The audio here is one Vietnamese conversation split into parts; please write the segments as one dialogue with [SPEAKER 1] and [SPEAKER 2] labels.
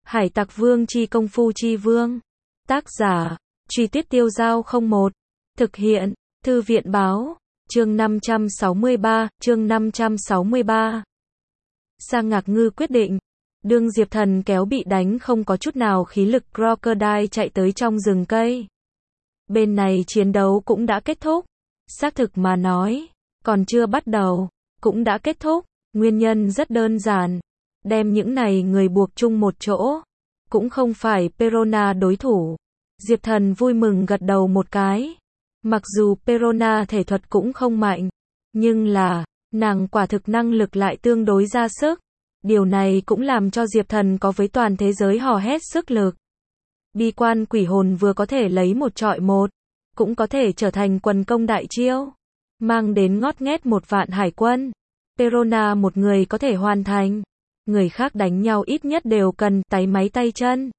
[SPEAKER 1] Hải Tặc Vương chi công phu chi vương. Tác giả, Truy Tuyết Tiêu Giao 01. Thực hiện, Thư viện báo. Chương 563, chương 563. Sang Ngạc Ngư quyết định. Đương Diệp Thần kéo bị đánh không có chút nào khí lực Crocodile chạy tới trong rừng cây. Bên này chiến đấu cũng đã kết thúc. Xác thực mà nói, còn chưa bắt đầu, cũng đã kết thúc. Nguyên nhân rất đơn giản. Đem những này người buộc chung một chỗ. Cũng không phải Perona đối thủ. Diệp Thần vui mừng gật đầu một cái. Mặc dù Perona thể thuật cũng không mạnh, nhưng là, nàng quả thực năng lực lại tương đối ra sức. Điều này cũng làm cho Diệp Thần có với toàn thế giới hò hét sức lực. Bi quan quỷ hồn vừa có thể lấy một trọi một, cũng có thể trở thành quần công đại chiêu, mang đến ngót nghét 1.000.000 hải quân. Perona một người có thể hoàn thành, người khác đánh nhau ít nhất đều cần tay máy tay chân.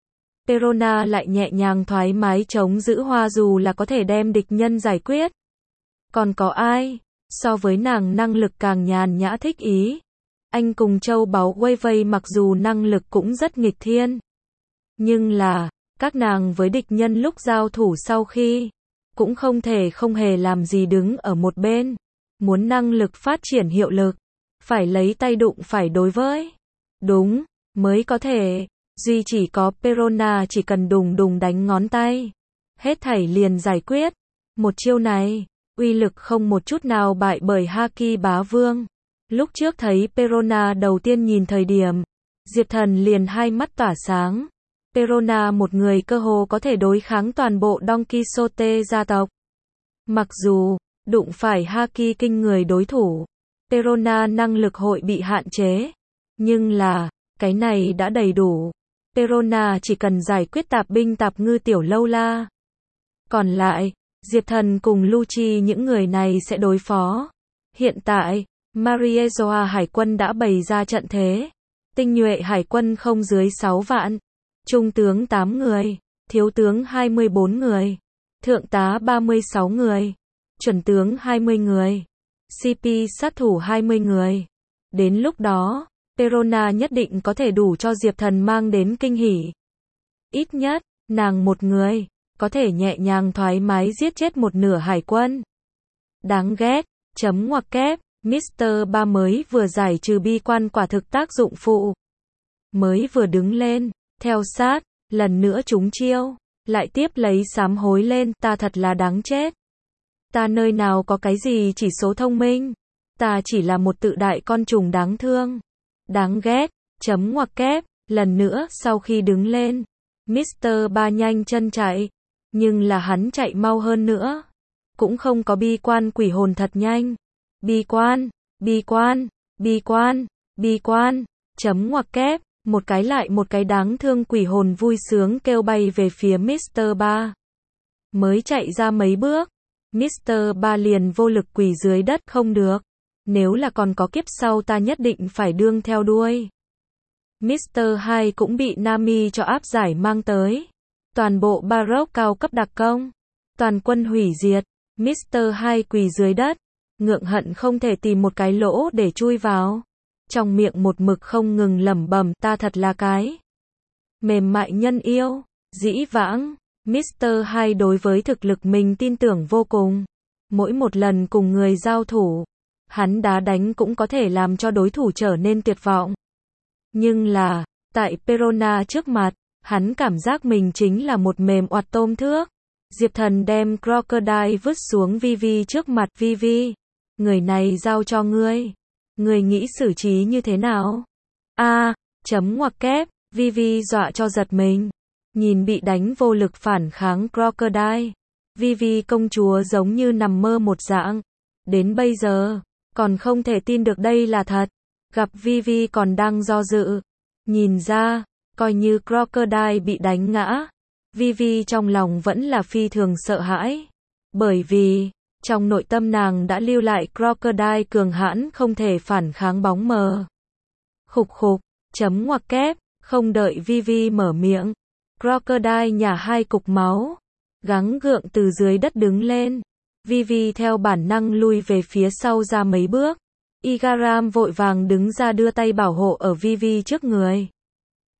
[SPEAKER 1] Perona lại nhẹ nhàng thoải mái chống giữ hoa dù là có thể đem địch nhân giải quyết. Còn có ai, so với nàng năng lực càng nhàn nhã thích ý. Anh cùng châu báu quây vây mặc dù năng lực cũng rất nghịch thiên. Nhưng là, các nàng với địch nhân lúc giao thủ sau khi, cũng không thể không hề làm gì đứng ở một bên. Muốn năng lực phát triển hiệu lực, phải lấy tay đụng phải đối với. Đúng, mới có thể. Duy chỉ có Perona chỉ cần đùng đùng đánh ngón tay. Hết thảy liền giải quyết. Một chiêu này, uy lực không một chút nào bại bởi Haki bá vương. Lúc trước thấy Perona đầu tiên nhìn thời điểm, Diệp Thần liền hai mắt tỏa sáng. Perona một người cơ hồ có thể đối kháng toàn bộ Don Quixote gia tộc. Mặc dù, đụng phải Haki kinh người đối thủ, Perona năng lực hội bị hạn chế. Nhưng là, cái này đã đầy đủ. Perona chỉ cần giải quyết tạp binh tạp ngư tiểu lâu la. Còn lại, Diệp Thần cùng Lucci những người này sẽ đối phó. Hiện tại, Mariezoa hải quân đã bày ra trận thế. Tinh nhuệ hải quân không dưới 6 vạn. Trung tướng 8 người, thiếu tướng 24 người, thượng tá 36 người, chuẩn tướng 20 người, CP sát thủ 20 người. Đến lúc đó, Perona nhất định có thể đủ cho Diệp Thần mang đến kinh hỉ. Ít nhất, nàng một người, có thể nhẹ nhàng thoải mái giết chết một nửa hải quân. Đáng ghét, chấm ngoặc kép, Mr. Ba mới vừa giải trừ bi quan quả thực tác dụng phụ. Mới vừa đứng lên, theo sát, lần nữa trúng chiêu, lại tiếp lấy sám hối lên, ta thật là đáng chết. Ta nơi nào có cái gì chỉ số thông minh, ta chỉ là một tự đại con trùng đáng thương. Đáng ghét, chấm ngoặc kép, lần nữa sau khi đứng lên, Mr. Ba nhanh chân chạy, nhưng là hắn chạy mau hơn nữa, cũng không có bi quan quỷ hồn thật nhanh. Bi quan, bi quan, bi quan, bi quan, chấm ngoặc kép, một cái lại một cái đáng thương quỷ hồn vui sướng kêu bay về phía Mr. Ba. Mới chạy ra mấy bước, Mr. Ba liền vô lực quỳ dưới đất không được. Nếu là còn có kiếp sau ta nhất định phải đương theo đuôi. Mr. 2 cũng bị Nami cho áp giải mang tới. Toàn bộ Baroque cao cấp đặc công. Toàn quân hủy diệt. Mr. 2 quỳ dưới đất. Ngượng hận không thể tìm một cái lỗ để chui vào. Trong miệng một mực không ngừng lẩm bẩm ta thật là cái. Mềm mại nhân yêu. Dĩ vãng. Mr. 2 đối với thực lực mình tin tưởng vô cùng. Mỗi một lần cùng người giao thủ. Hắn đá đánh cũng có thể làm cho đối thủ trở nên tuyệt vọng. Nhưng là, tại Perona trước mặt, hắn cảm giác mình chính là một mềm oặt tôm thước. Diệp Thần đem Crocodile vứt xuống Vivi trước mặt Vivi. Người này giao cho ngươi. Ngươi nghĩ xử trí như thế nào? Chấm ngoặc kép, Vivi dọa cho giật mình. Nhìn bị đánh vô lực phản kháng Crocodile. Vivi công chúa giống như nằm mơ một dạng. Đến bây giờ, còn không thể tin được đây là thật. Gặp Vivi còn đang do dự. Nhìn ra, coi như Crocodile bị đánh ngã. Vivi trong lòng vẫn là phi thường sợ hãi. Bởi vì, trong nội tâm nàng đã lưu lại Crocodile cường hãn không thể phản kháng bóng mờ. Khục khục, chấm ngoặc kép, không đợi Vivi mở miệng. Crocodile nhả 2 cục máu. Gắng gượng từ dưới đất đứng lên. Vivi theo bản năng lui về phía sau ra mấy bước. Igaram vội vàng đứng ra đưa tay bảo hộ ở Vivi trước người.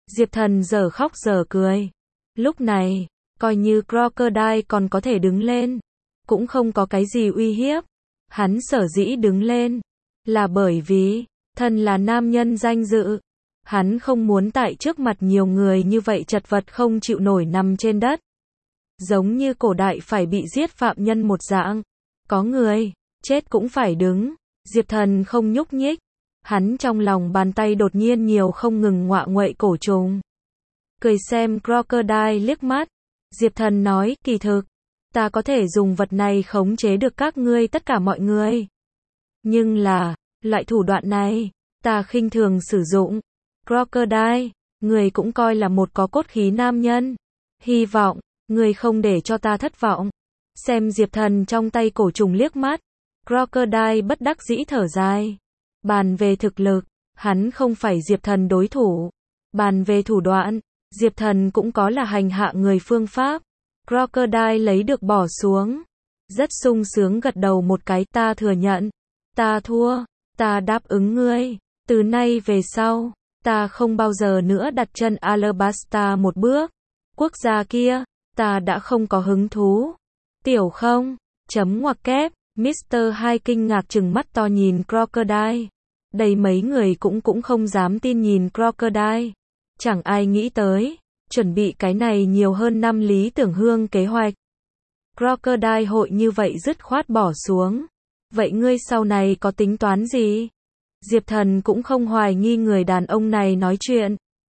[SPEAKER 1] Diệp Thần giờ khóc giờ cười. Lúc này, coi như Crocodile còn có thể đứng lên, cũng không có cái gì uy hiếp. Hắn sở dĩ đứng lên, là bởi vì, thần là nam nhân danh dự. Hắn không muốn tại trước mặt nhiều người như vậy chật vật không chịu nổi nằm trên đất. Giống như cổ đại phải bị giết phạm nhân một dạng. Có người, chết cũng phải đứng. Diệp Thần không nhúc nhích. Hắn trong lòng bàn tay đột nhiên nhiều không ngừng ngoạ nguậy cổ trùng. Cười xem Crocodile liếc mắt. Diệp Thần nói, kỳ thực, ta có thể dùng vật này khống chế được các ngươi tất cả mọi người. Nhưng là, loại thủ đoạn này, ta khinh thường sử dụng. Crocodile, người cũng coi là một có cốt khí nam nhân. Hy vọng, người không để cho ta thất vọng. Xem Diệp Thần trong tay cổ trùng liếc mắt. Crocodile bất đắc dĩ thở dài. Bàn về thực lực, hắn không phải Diệp Thần đối thủ. Bàn về thủ đoạn, Diệp Thần cũng có là hành hạ người phương pháp. Crocodile lấy được bỏ xuống. Rất sung sướng gật đầu một cái, ta thừa nhận. Ta thua, ta đáp ứng ngươi. Từ nay về sau, ta không bao giờ nữa đặt chân Alabasta một bước. Quốc gia kia, ta đã không có hứng thú. Tiểu không, chấm ngoặc kép, Mr. Hai kinh ngạc trừng mắt to nhìn Crocodile. Đây mấy người cũng không dám tin nhìn Crocodile. Chẳng ai nghĩ tới, chuẩn bị cái này nhiều hơn năm lý tưởng hương kế hoạch. Crocodile hội như vậy dứt khoát bỏ xuống. Vậy ngươi sau này có tính toán gì? Diệp Thần cũng không hoài nghi người đàn ông này nói chuyện.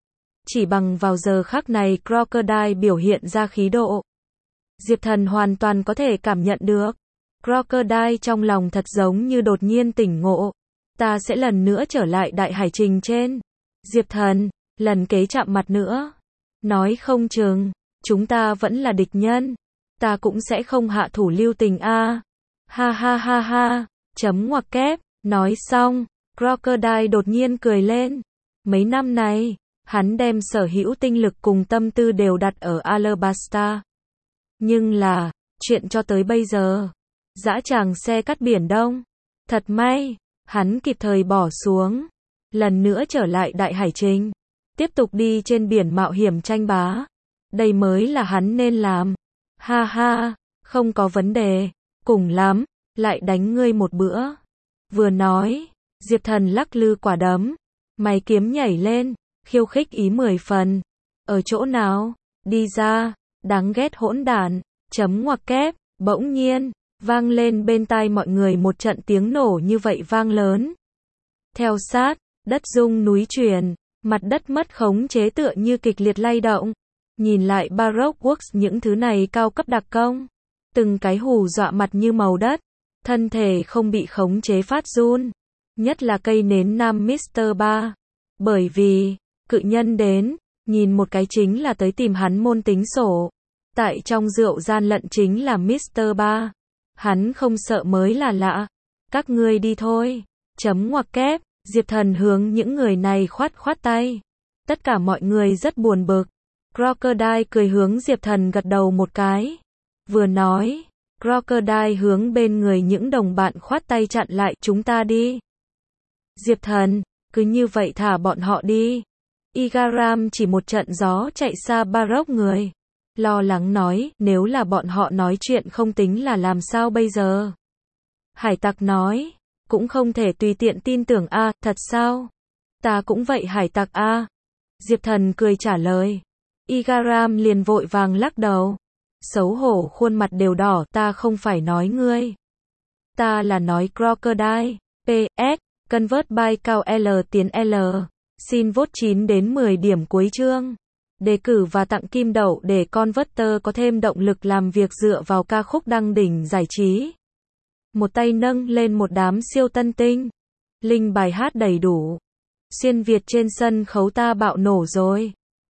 [SPEAKER 1] Chỉ bằng vào giờ khắc này Crocodile biểu hiện ra khí độ. Diệp Thần hoàn toàn có thể cảm nhận được. Crocodile trong lòng thật giống như đột nhiên tỉnh ngộ. Ta sẽ lần nữa trở lại đại hải trình trên. Diệp Thần, lần kế chạm mặt nữa. Nói không chừng, chúng ta vẫn là địch nhân. Ta cũng sẽ không hạ thủ lưu tình a. Ha ha ha ha, chấm ngoặc kép, nói xong, Crocodile đột nhiên cười lên. Mấy năm này, hắn đem sở hữu tinh lực cùng tâm tư đều đặt ở Alabasta. Nhưng là, chuyện cho tới bây giờ, dã tràng xe cắt biển Đông. Thật may, hắn kịp thời bỏ xuống. Lần nữa trở lại đại hải trình. Tiếp tục đi trên biển mạo hiểm tranh bá. Đây mới là hắn nên làm. Ha ha, không có vấn đề. Cùng lắm, lại đánh ngươi một bữa. Vừa nói, Diệp Thần lắc lư quả đấm. Mày kiếm nhảy lên, khiêu khích ý 10 phần. Ở chỗ nào? Đi ra, đáng ghét hỗn đản. Chấm ngoặc kép, bỗng nhiên, vang lên bên tai mọi người một trận tiếng nổ như vậy vang lớn. Theo sát, đất rung núi chuyển, mặt đất mất khống chế tựa như kịch liệt lay động. Nhìn lại Baroque Works những thứ này cao cấp đặc công. Từng cái hù dọa mặt như màu đất. Thân thể không bị khống chế phát run. Nhất là cây nến nam Mr. Ba. Bởi vì, cự nhân đến, nhìn một cái chính là tới tìm hắn môn tính sổ. Tại trong rượu gian lận chính là Mr. Ba. Hắn không sợ mới là lạ. Các ngươi đi thôi. Chấm ngoặc kép, Diệp Thần hướng những người này khoát khoát tay. Tất cả mọi người rất buồn bực. Crocodile cười hướng Diệp Thần gật đầu một cái. Vừa nói, Crocodile hướng bên người những đồng bạn khoát tay chặn lại, chúng ta đi. Diệp Thần, cứ như vậy thả bọn họ đi. Igaram chỉ một trận gió chạy xa Baroque người. Lo lắng nói, nếu là bọn họ nói chuyện không tính là làm sao bây giờ? Hải tặc nói, cũng không thể tùy tiện tin tưởng a, thật sao? Ta cũng vậy hải tặc a. Diệp Thần cười trả lời. Igaram liền vội vàng lắc đầu. Xấu hổ khuôn mặt đều đỏ, ta không phải nói ngươi. Ta là nói Crocodile. PS, convert by cao L tiến L. Xin vote 9 đến 10 điểm cuối chương. Đề cử và tặng kim đậu để Converter có thêm động lực làm việc dựa vào ca khúc đăng đỉnh giải trí. Một tay nâng lên một đám siêu tân tinh. Link bài hát đầy đủ. Xuyên Việt trên sân khấu ta bạo nổ rồi.